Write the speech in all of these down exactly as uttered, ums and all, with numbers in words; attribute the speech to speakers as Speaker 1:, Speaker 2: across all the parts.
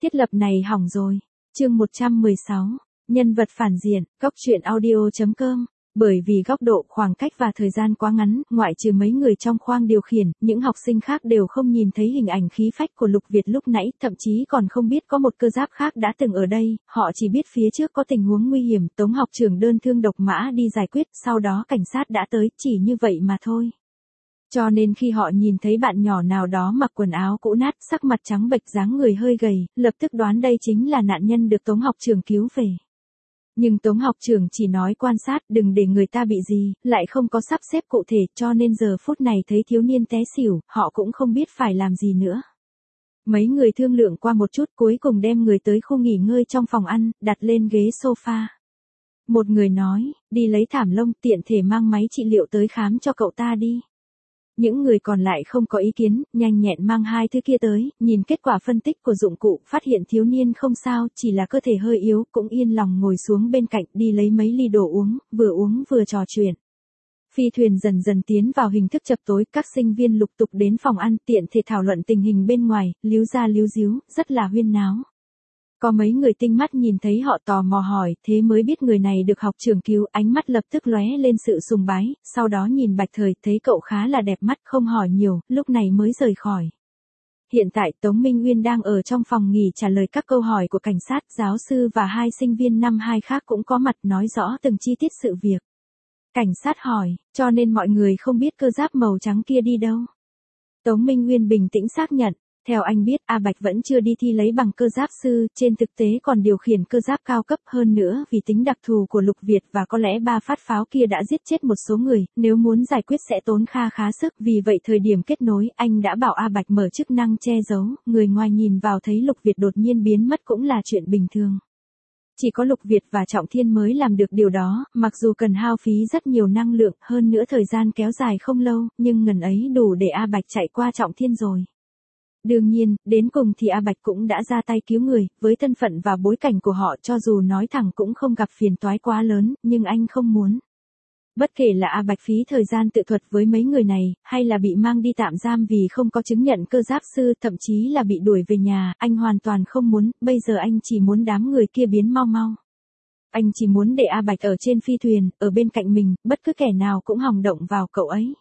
Speaker 1: Thiết lập này hỏng rồi. Chương một trăm mười sáu. Nhân vật phản diện, góc truyện audio chấm com. Bởi vì góc độ, khoảng cách và thời gian quá ngắn, ngoại trừ mấy người trong khoang điều khiển, những học sinh khác đều không nhìn thấy hình ảnh khí phách của Lục Việt lúc nãy, thậm chí còn không biết có một cơ giáp khác đã từng ở đây, họ chỉ biết phía trước có tình huống nguy hiểm, Tống học trưởng đơn thương độc mã đi giải quyết, sau đó cảnh sát đã tới, chỉ như vậy mà thôi. Cho nên khi họ nhìn thấy bạn nhỏ nào đó mặc quần áo cũ nát, sắc mặt trắng bệch, dáng người hơi gầy, lập tức đoán đây chính là nạn nhân được Tống học trưởng cứu về. Nhưng Tống học trưởng chỉ nói quan sát, đừng để người ta bị gì, lại không có sắp xếp cụ thể, cho nên giờ phút này thấy thiếu niên té xỉu, họ cũng không biết phải làm gì nữa. Mấy người thương lượng qua một chút, cuối cùng đem người tới khu nghỉ ngơi trong phòng ăn, đặt lên ghế sofa. Một người nói, đi lấy thảm lông, tiện thể mang máy trị liệu tới khám cho cậu ta đi. Những người còn lại không có ý kiến, nhanh nhẹn mang hai thứ kia tới, nhìn kết quả phân tích của dụng cụ, phát hiện thiếu niên không sao, chỉ là cơ thể hơi yếu, cũng yên lòng ngồi xuống bên cạnh, đi lấy mấy ly đồ uống, vừa uống vừa trò chuyện. Phi thuyền dần dần tiến vào hình thức chập tối, các sinh viên lục tục đến phòng ăn, tiện thể thảo luận tình hình bên ngoài, líu ra líu díu, rất là huyên náo. Có mấy người tinh mắt nhìn thấy họ tò mò hỏi, thế mới biết người này được học trưởng cứu, ánh mắt lập tức lóe lên sự sùng bái, sau đó nhìn Bạch Thời, thấy cậu khá là đẹp mắt, không hỏi nhiều, lúc này mới rời khỏi. Hiện tại Tống Minh Uyên đang ở trong phòng nghỉ trả lời các câu hỏi của cảnh sát, giáo sư và hai sinh viên năm hai khác cũng có mặt nói rõ từng chi tiết sự việc. Cảnh sát hỏi, cho nên mọi người không biết cơ giáp màu trắng kia đi đâu. Tống Minh Uyên bình tĩnh xác nhận. Theo anh biết, A Bạch vẫn chưa đi thi lấy bằng cơ giáp sư, trên thực tế còn điều khiển cơ giáp cao cấp hơn nữa vì tính đặc thù của Lục Việt và có lẽ ba phát pháo kia đã giết chết một số người, nếu muốn giải quyết sẽ tốn kha khá sức, vì vậy thời điểm kết nối, anh đã bảo A Bạch mở chức năng che giấu, người ngoài nhìn vào thấy Lục Việt đột nhiên biến mất cũng là chuyện bình thường. Chỉ có Lục Việt và Trọng Thiên mới làm được điều đó, mặc dù cần hao phí rất nhiều năng lượng, hơn nữa thời gian kéo dài không lâu, nhưng ngần ấy đủ để A Bạch chạy qua Trọng Thiên rồi. Đương nhiên, đến cùng thì A Bạch cũng đã ra tay cứu người, với thân phận và bối cảnh của họ cho dù nói thẳng cũng không gặp phiền toái quá lớn, nhưng anh không muốn. Bất kể là A Bạch phí thời gian tự thuật với mấy người này, hay là bị mang đi tạm giam vì không có chứng nhận cơ giáp sư, thậm chí là bị đuổi về nhà, anh hoàn toàn không muốn, bây giờ anh chỉ muốn đám người kia biến mau mau. Anh chỉ muốn để A Bạch ở trên phi thuyền, ở bên cạnh mình, bất cứ kẻ nào cũng hòng động vào cậu ấy.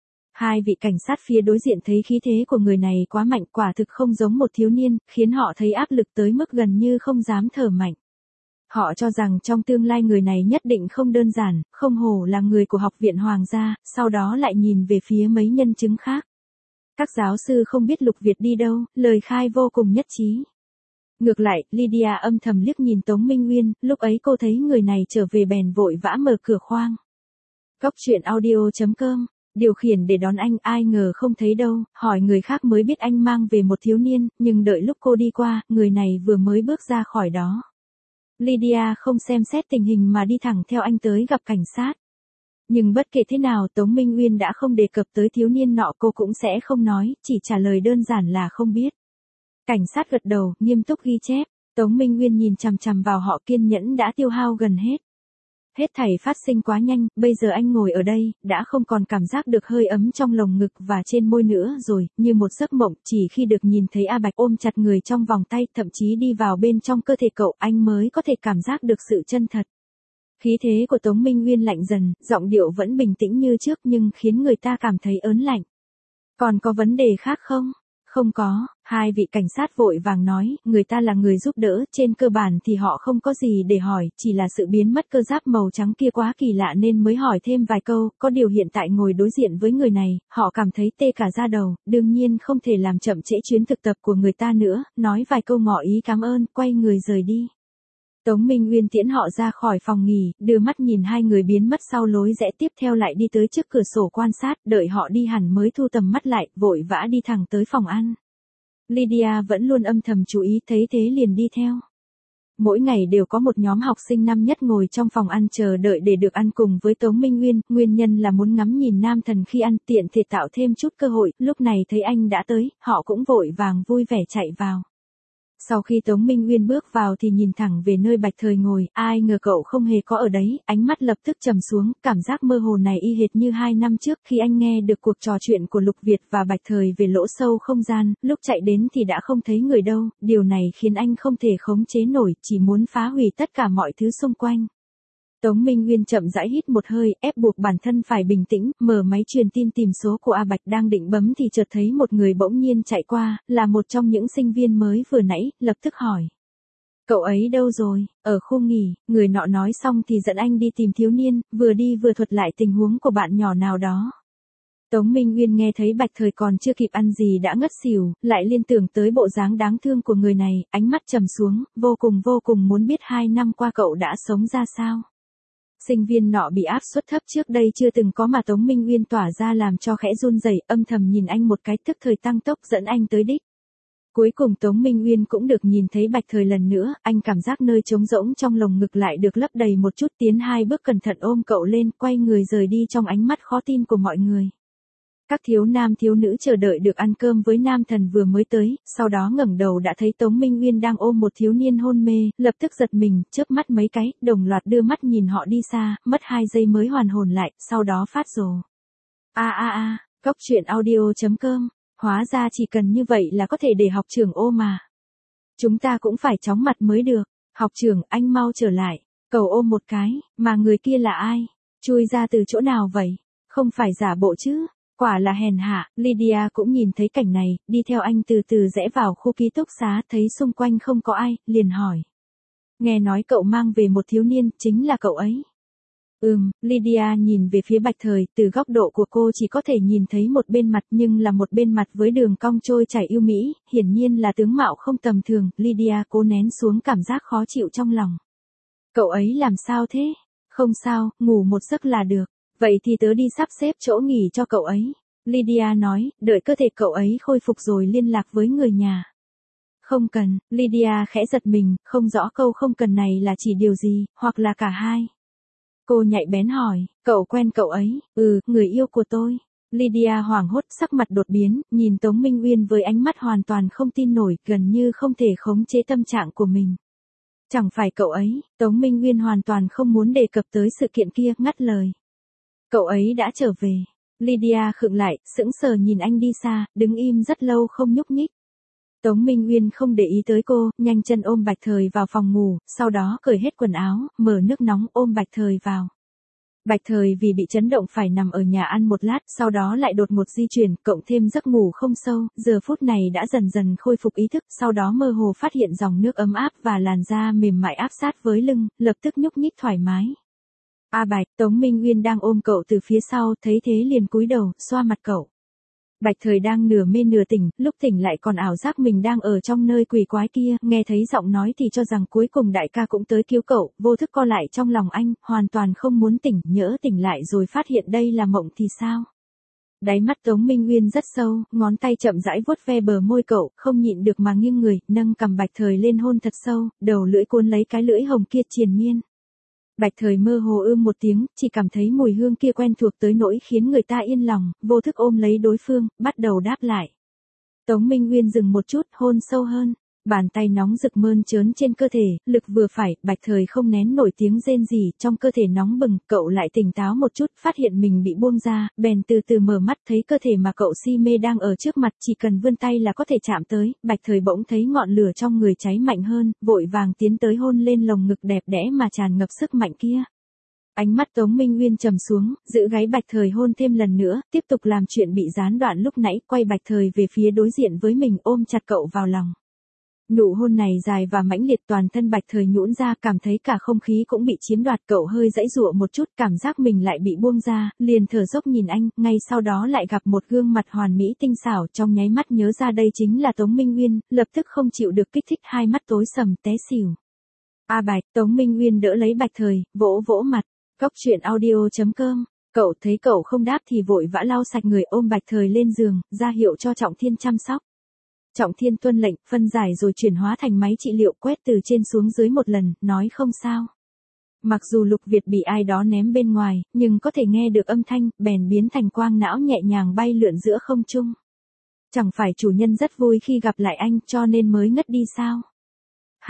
Speaker 1: Hai vị cảnh sát phía đối diện thấy khí thế của người này quá mạnh, quả thực không giống một thiếu niên, khiến họ thấy áp lực tới mức gần như không dám thở mạnh. Họ cho rằng trong tương lai người này nhất định không đơn giản, không hổ là người của Học viện Hoàng gia, sau đó lại nhìn về phía mấy nhân chứng khác. Các giáo sư không biết Lục Việt đi đâu, lời khai vô cùng nhất trí. Ngược lại, Lydia âm thầm liếc nhìn Tống Minh Uyên, lúc ấy cô thấy người này trở về bèn vội vã mở cửa khoang. Góc truyện audio chấm com. Điều khiển để đón anh, ai ngờ không thấy đâu, hỏi người khác mới biết anh mang về một thiếu niên, nhưng đợi lúc cô đi qua, người này vừa mới bước ra khỏi đó. Lydia không xem xét tình hình mà đi thẳng theo anh tới gặp cảnh sát. Nhưng bất kể thế nào Tống Minh Uyên đã không đề cập tới thiếu niên nọ, cô cũng sẽ không nói, chỉ trả lời đơn giản là không biết. Cảnh sát gật đầu, nghiêm túc ghi chép, Tống Minh Uyên nhìn chằm chằm vào họ, kiên nhẫn đã tiêu hao gần hết. Hết thảy phát sinh quá nhanh, bây giờ anh ngồi ở đây, đã không còn cảm giác được hơi ấm trong lồng ngực và trên môi nữa rồi, như một giấc mộng, chỉ khi được nhìn thấy A Bạch ôm chặt người trong vòng tay, thậm chí đi vào bên trong cơ thể cậu, anh mới có thể cảm giác được sự chân thật. Khí thế của Tống Minh Uyên lạnh dần, giọng điệu vẫn bình tĩnh như trước nhưng khiến người ta cảm thấy ớn lạnh. Còn có vấn đề khác không? Không có, hai vị cảnh sát vội vàng nói, người ta là người giúp đỡ, trên cơ bản thì họ không có gì để hỏi, chỉ là sự biến mất cơ giáp màu trắng kia quá kỳ lạ nên mới hỏi thêm vài câu, có điều hiện tại ngồi đối diện với người này, họ cảm thấy tê cả da đầu, đương nhiên không thể làm chậm trễ chuyến thực tập của người ta nữa, nói vài câu ngỏ ý cảm ơn, quay người rời đi. Tống Minh Uyên tiễn họ ra khỏi phòng nghỉ, đưa mắt nhìn hai người biến mất sau lối rẽ, tiếp theo lại đi tới trước cửa sổ quan sát, đợi họ đi hẳn mới thu tầm mắt lại, vội vã đi thẳng tới phòng ăn. Lydia vẫn luôn âm thầm chú ý, thấy thế liền đi theo. Mỗi ngày đều có một nhóm học sinh năm nhất ngồi trong phòng ăn chờ đợi để được ăn cùng với Tống Minh Uyên, nguyên nhân là muốn ngắm nhìn nam thần khi ăn, tiện thể tạo thêm chút cơ hội, lúc này thấy anh đã tới, họ cũng vội vàng vui vẻ chạy vào. Sau khi Tống Minh Uyên bước vào thì nhìn thẳng về nơi Bạch Thời ngồi, ai ngờ cậu không hề có ở đấy, ánh mắt lập tức trầm xuống, cảm giác mơ hồ này y hệt như hai năm trước khi anh nghe được cuộc trò chuyện của Lục Việt và Bạch Thời về lỗ sâu không gian, lúc chạy đến thì đã không thấy người đâu, điều này khiến anh không thể khống chế nổi, chỉ muốn phá hủy tất cả mọi thứ xung quanh. Tống Minh Uyên chậm rãi hít một hơi, ép buộc bản thân phải bình tĩnh, mở máy truyền tin tìm số của A Bạch, đang định bấm thì chợt thấy một người bỗng nhiên chạy qua, là một trong những sinh viên mới vừa nãy, lập tức hỏi. Cậu ấy đâu rồi? Ở khu nghỉ, người nọ nói xong thì dẫn anh đi tìm thiếu niên, vừa đi vừa thuật lại tình huống của bạn nhỏ nào đó. Tống Minh Uyên nghe thấy Bạch Thời còn chưa kịp ăn gì đã ngất xỉu, lại liên tưởng tới bộ dáng đáng thương của người này, ánh mắt trầm xuống, vô cùng vô cùng muốn biết hai năm qua cậu đã sống ra sao. Sinh viên nọ bị áp suất thấp trước đây chưa từng có mà Tống Minh Uyên tỏa ra làm cho khẽ run rẩy, âm thầm nhìn anh một cái, tức thời tăng tốc dẫn anh tới đích. Cuối cùng Tống Minh Uyên cũng được nhìn thấy Bạch Thời lần nữa, anh cảm giác nơi trống rỗng trong lồng ngực lại được lấp đầy một chút, tiến hai bước cẩn thận ôm cậu lên, quay người rời đi trong ánh mắt khó tin của mọi người. Các thiếu nam thiếu nữ chờ đợi được ăn cơm với nam thần vừa mới tới, sau đó ngẩng đầu đã thấy Tống Minh Uyên đang ôm một thiếu niên hôn mê, lập tức giật mình, chớp mắt mấy cái, đồng loạt đưa mắt nhìn họ đi xa, mất hai giây mới hoàn hồn lại, sau đó phát rồ. A a a, cốc truyện audio chấm com, hóa ra chỉ cần như vậy là có thể để học trưởng ôm mà. Chúng ta cũng phải chóng mặt mới được, học trưởng anh mau trở lại, cầu ôm một cái, mà người kia là ai? Chui ra từ chỗ nào vậy? Không phải giả bộ chứ? Quả là hèn hạ, Lydia cũng nhìn thấy cảnh này, đi theo anh từ từ rẽ vào khu ký túc xá, thấy xung quanh không có ai, liền hỏi. Nghe nói cậu mang về một thiếu niên, chính là cậu ấy. Ừm, Lydia nhìn về phía Bạch Thời, từ góc độ của cô chỉ có thể nhìn thấy một bên mặt nhưng là một bên mặt với đường cong trôi chảy yêu mỹ, hiển nhiên là tướng mạo không tầm thường, Lydia cố nén xuống cảm giác khó chịu trong lòng. Cậu ấy làm sao thế? Không sao, ngủ một giấc là được. Vậy thì tớ đi sắp xếp chỗ nghỉ cho cậu ấy. Lydia nói, đợi cơ thể cậu ấy khôi phục rồi liên lạc với người nhà. Không cần, Lydia khẽ giật mình, không rõ câu không cần này là chỉ điều gì, hoặc là cả hai. Cô nhạy bén hỏi, cậu quen cậu ấy, ừ, người yêu của tôi. Lydia hoảng hốt, sắc mặt đột biến, nhìn Tống Minh Uyên với ánh mắt hoàn toàn không tin nổi, gần như không thể khống chế tâm trạng của mình. Chẳng phải cậu ấy, Tống Minh Uyên hoàn toàn không muốn đề cập tới sự kiện kia, ngắt lời. Cậu ấy đã trở về. Lydia khựng lại, sững sờ nhìn anh đi xa, đứng im rất lâu không nhúc nhích. Tống Minh Uyên không để ý tới cô, nhanh chân ôm Bạch Thời vào phòng ngủ, sau đó cởi hết quần áo, mở nước nóng ôm Bạch Thời vào. Bạch Thời vì bị chấn động phải nằm ở nhà ăn một lát, sau đó lại đột ngột di chuyển, cộng thêm giấc ngủ không sâu, giờ phút này đã dần dần khôi phục ý thức, sau đó mơ hồ phát hiện dòng nước ấm áp và làn da mềm mại áp sát với lưng, lập tức nhúc nhích thoải mái. A Bạch, Tống Minh Uyên đang ôm cậu từ phía sau, thấy thế liền cúi đầu, xoa mặt cậu. Bạch Thời đang nửa mê nửa tỉnh, lúc tỉnh lại còn ảo giác mình đang ở trong nơi quỷ quái kia, nghe thấy giọng nói thì cho rằng cuối cùng đại ca cũng tới cứu cậu, vô thức co lại trong lòng anh, hoàn toàn không muốn tỉnh, nhỡ tỉnh lại rồi phát hiện đây là mộng thì sao? Đáy mắt Tống Minh Uyên rất sâu, ngón tay chậm rãi vuốt ve bờ môi cậu, không nhịn được mà nghiêng người, nâng cằm Bạch Thời lên hôn thật sâu, đầu lưỡi cuốn lấy cái lưỡi hồng kia triền miên. Bạch Thời mơ hồ ưm một tiếng, chỉ cảm thấy mùi hương kia quen thuộc tới nỗi khiến người ta yên lòng, vô thức ôm lấy đối phương, bắt đầu đáp lại. Tống Minh Uyên dừng một chút, hôn sâu hơn, bàn tay nóng rực mơn trớn trên cơ thể, lực vừa phải, Bạch Thời không nén nổi tiếng rên rỉ, trong cơ thể nóng bừng, cậu lại tỉnh táo một chút, phát hiện mình bị buông ra, bèn từ từ mở mắt thấy cơ thể mà cậu si mê đang ở trước mặt, chỉ cần vươn tay là có thể chạm tới, Bạch Thời bỗng thấy ngọn lửa trong người cháy mạnh hơn, vội vàng tiến tới hôn lên lồng ngực đẹp đẽ mà tràn ngập sức mạnh kia. Ánh mắt Tống Minh Uyên trầm xuống, giữ gáy Bạch Thời hôn thêm lần nữa, tiếp tục làm chuyện bị gián đoạn lúc nãy, quay Bạch Thời về phía đối diện với mình, ôm chặt cậu vào lòng. Nụ hôn này dài và mãnh liệt, toàn thân Bạch Thời nhũn ra, cảm thấy cả không khí cũng bị chiếm đoạt, cậu hơi giãy giụa một chút, cảm giác mình lại bị buông ra, liền thở dốc nhìn anh, ngay sau đó lại gặp một gương mặt hoàn mỹ tinh xảo, trong nháy mắt nhớ ra đây chính là Tống Minh Uyên, lập tức không chịu được kích thích, hai mắt tối sầm té xỉu. A Bạch, Tống Minh Uyên đỡ lấy Bạch Thời, vỗ vỗ mặt, cốc truyện audio chấm com. Cậu thấy cậu không đáp thì vội vã lau sạch người, ôm Bạch Thời lên giường, ra hiệu cho Trọng Thiên chăm sóc. Trọng Thiên tuân lệnh, phân giải rồi chuyển hóa thành máy trị liệu, quét từ trên xuống dưới một lần, nói không sao. Mặc dù Lục Việt bị ai đó ném bên ngoài, nhưng có thể nghe được âm thanh, bèn biến thành quang não nhẹ nhàng bay lượn giữa không trung. Chẳng phải chủ nhân rất vui khi gặp lại anh cho nên mới ngất đi sao?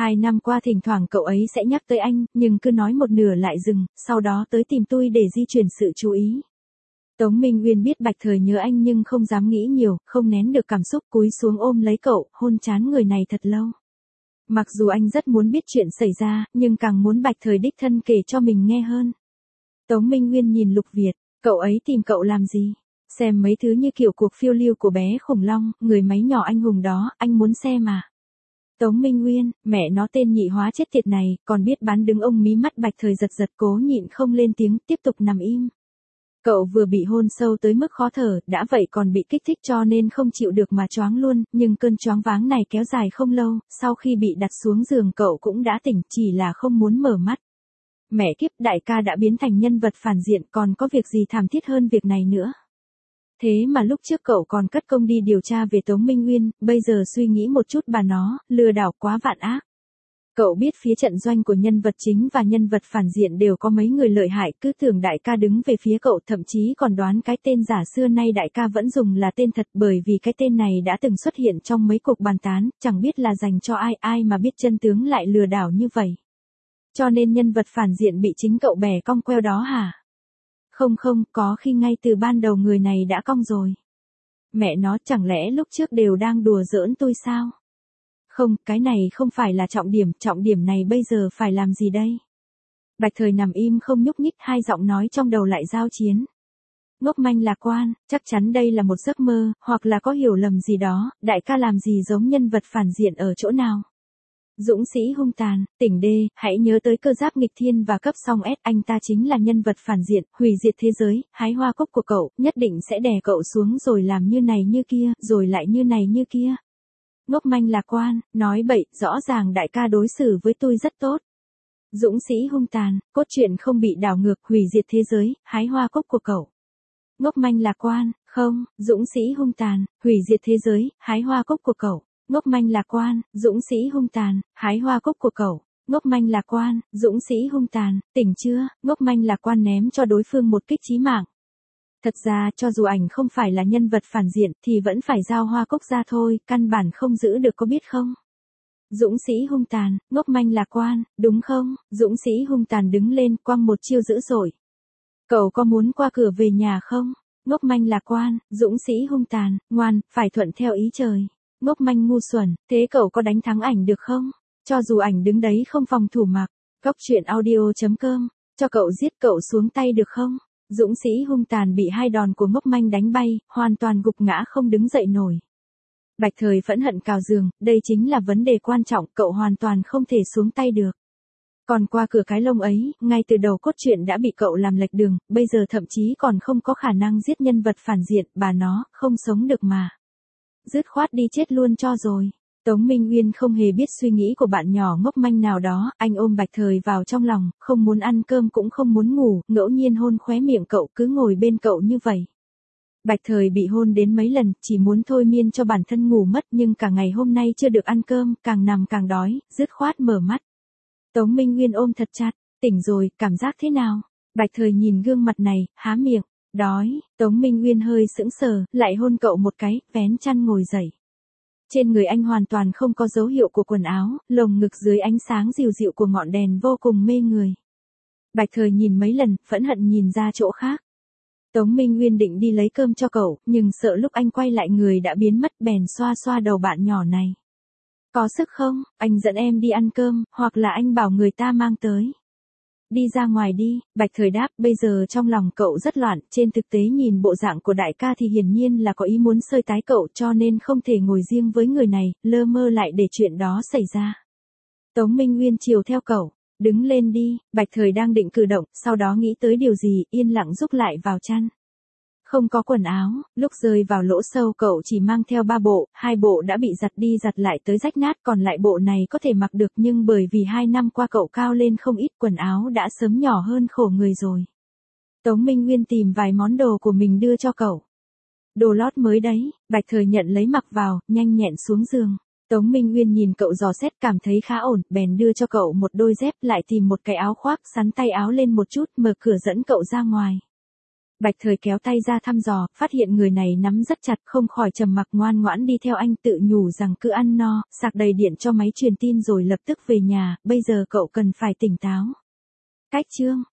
Speaker 1: Hai năm qua thỉnh thoảng cậu ấy sẽ nhắc tới anh, nhưng cứ nói một nửa lại dừng, sau đó tới tìm tôi để di chuyển sự chú ý. Tống Minh Uyên biết Bạch Thời nhớ anh nhưng không dám nghĩ nhiều, không nén được cảm xúc cúi xuống ôm lấy cậu, hôn trán người này thật lâu. Mặc dù anh rất muốn biết chuyện xảy ra, nhưng càng muốn Bạch Thời đích thân kể cho mình nghe hơn. Tống Minh Uyên nhìn Lục Việt, cậu ấy tìm cậu làm gì? Xem mấy thứ như kiểu cuộc phiêu lưu của bé khủng long, người máy nhỏ anh hùng đó, anh muốn xem mà. Tống Minh Uyên, mẹ nó tên nhị hóa chết tiệt này, còn biết bán đứng ông mí mắt Bạch Thời giật giật cố nhịn không lên tiếng, tiếp tục nằm im. Cậu vừa bị hôn sâu tới mức khó thở, đã vậy còn bị kích thích cho nên không chịu được mà choáng luôn, nhưng cơn choáng váng này kéo dài không lâu, sau khi bị đặt xuống giường cậu cũng đã tỉnh, chỉ là không muốn mở mắt. Mẹ kiếp, đại ca đã biến thành nhân vật phản diện, còn có việc gì thảm thiết hơn việc này nữa. Thế mà lúc trước cậu còn cất công đi điều tra về Tống Minh Uyên, bây giờ suy nghĩ một chút bà nó, lừa đảo quá vạn ác. Cậu biết phía trận doanh của nhân vật chính và nhân vật phản diện đều có mấy người lợi hại, cứ tưởng đại ca đứng về phía cậu, thậm chí còn đoán cái tên giả xưa nay đại ca vẫn dùng là tên thật, bởi vì cái tên này đã từng xuất hiện trong mấy cuộc bàn tán, chẳng biết là dành cho ai, ai mà biết chân tướng lại lừa đảo như vậy. Cho nên nhân vật phản diện bị chính cậu bẻ cong queo đó hả? Không không, có khi ngay từ ban đầu người này đã cong rồi. Mẹ nó, chẳng lẽ lúc trước đều đang đùa giỡn tôi sao? Không, cái này không phải là trọng điểm, trọng điểm này bây giờ phải làm gì đây? Bạch Thời nằm im không nhúc nhích, hai giọng nói trong đầu lại giao chiến. Ngốc manh lạc quan, chắc chắn đây là một giấc mơ, hoặc là có hiểu lầm gì đó, đại ca làm gì giống nhân vật phản diện ở chỗ nào? Dũng sĩ hung tàn, tỉnh đê, hãy nhớ tới cơ giáp nghịch thiên và cấp song S, anh ta chính là nhân vật phản diện, hủy diệt thế giới, hái hoa cúc của cậu, nhất định sẽ đè cậu xuống rồi làm như này như kia, rồi lại như này như kia. Ngốc manh lạc quan, nói bậy, rõ ràng đại ca đối xử với tôi rất tốt. Dũng sĩ hung tàn, cốt truyện không bị đảo ngược, hủy diệt thế giới, hái hoa cúc của cậu. Ngốc manh lạc quan, không, Dũng sĩ hung tàn, hủy diệt thế giới, hái hoa cúc của cậu. Ngốc manh lạc quan, Dũng sĩ hung tàn, hái hoa cúc của cậu. Ngốc manh lạc quan, Dũng sĩ hung tàn, tỉnh chưa? Ngốc manh lạc quan ném cho đối phương một kích chí mạng. Thật ra cho dù ảnh không phải là nhân vật phản diện thì vẫn phải giao hoa cúc ra thôi, căn bản không giữ được có biết không? Dũng sĩ hung tàn, ngốc manh lạc quan, đúng không? Dũng sĩ hung tàn đứng lên quăng một chiêu dữ dội. Cậu có muốn qua cửa về nhà không? Ngốc manh lạc quan, Dũng sĩ hung tàn, ngoan, phải thuận theo ý trời. Ngốc manh ngu xuẩn, thế cậu có đánh thắng ảnh được không? Cho dù ảnh đứng đấy không phòng thủ mặc. Góc truyện audio chấm com, cho cậu giết cậu xuống tay được không? Dũng sĩ hung tàn bị hai đòn của ngốc manh đánh bay, hoàn toàn gục ngã không đứng dậy nổi. Bạch Thời phẫn hận cào giường, đây chính là vấn đề quan trọng, cậu hoàn toàn không thể xuống tay được. Còn qua cửa cái lông ấy, ngay từ đầu cốt truyện đã bị cậu làm lệch đường, bây giờ thậm chí còn không có khả năng giết nhân vật phản diện, bà nó, không sống được mà. Dứt khoát đi chết luôn cho rồi. Tống Minh Uyên không hề biết suy nghĩ của bạn nhỏ ngốc manh nào đó, anh ôm Bạch Thời vào trong lòng, không muốn ăn cơm cũng không muốn ngủ, ngẫu nhiên hôn khóe miệng cậu, cứ ngồi bên cậu như vậy. Bạch Thời bị hôn đến mấy lần, chỉ muốn thôi miên cho bản thân ngủ mất, nhưng cả ngày hôm nay chưa được ăn cơm, càng nằm càng đói, dứt khoát mở mắt. Tống Minh Uyên ôm thật chặt, tỉnh rồi, cảm giác thế nào? Bạch Thời nhìn gương mặt này, há miệng, đói. Tống Minh Uyên hơi sững sờ, lại hôn cậu một cái, vén chăn ngồi dậy. Trên người anh hoàn toàn không có dấu hiệu của quần áo, lồng ngực dưới ánh sáng dịu dịu của ngọn đèn vô cùng mê người. Bạch Thời nhìn mấy lần, phẫn hận nhìn ra chỗ khác. Tống Minh Uyên định đi lấy cơm cho cậu, nhưng sợ lúc anh quay lại người đã biến mất, bèn xoa xoa đầu bạn nhỏ này. Có sức không, anh dẫn em đi ăn cơm, hoặc là anh bảo người ta mang tới. Đi ra ngoài đi, Bạch Thời đáp, bây giờ trong lòng cậu rất loạn, trên thực tế nhìn bộ dạng của đại ca thì hiển nhiên là có ý muốn sơi tái cậu, cho nên không thể ngồi riêng với người này, lơ mơ lại để chuyện đó xảy ra. Tống Minh Uyên chiều theo cậu, đứng lên đi. Bạch Thời đang định cử động, sau đó nghĩ tới điều gì, yên lặng rúc lại vào chăn. Không có quần áo, lúc rơi vào lỗ sâu cậu chỉ mang theo ba bộ, hai bộ đã bị giặt đi giặt lại tới rách nát, còn lại bộ này có thể mặc được, nhưng bởi vì hai năm qua cậu cao lên không ít, quần áo đã sớm nhỏ hơn khổ người rồi. Tống Minh Uyên tìm vài món đồ của mình đưa cho cậu. Đồ lót mới đấy. Bạch Thời nhận lấy mặc vào, nhanh nhẹn xuống giường. Tống Minh Uyên nhìn cậu dò xét cảm thấy khá ổn, bèn đưa cho cậu một đôi dép, lại tìm một cái áo khoác, sắn tay áo lên một chút, mở cửa dẫn cậu ra ngoài. Bạch Thời kéo tay ra thăm dò, phát hiện người này nắm rất chặt, không khỏi trầm mặc ngoan ngoãn đi theo anh, tự nhủ rằng cứ ăn no, sạc đầy điện cho máy truyền tin rồi lập tức về nhà, bây giờ cậu cần phải tỉnh táo. Cách chương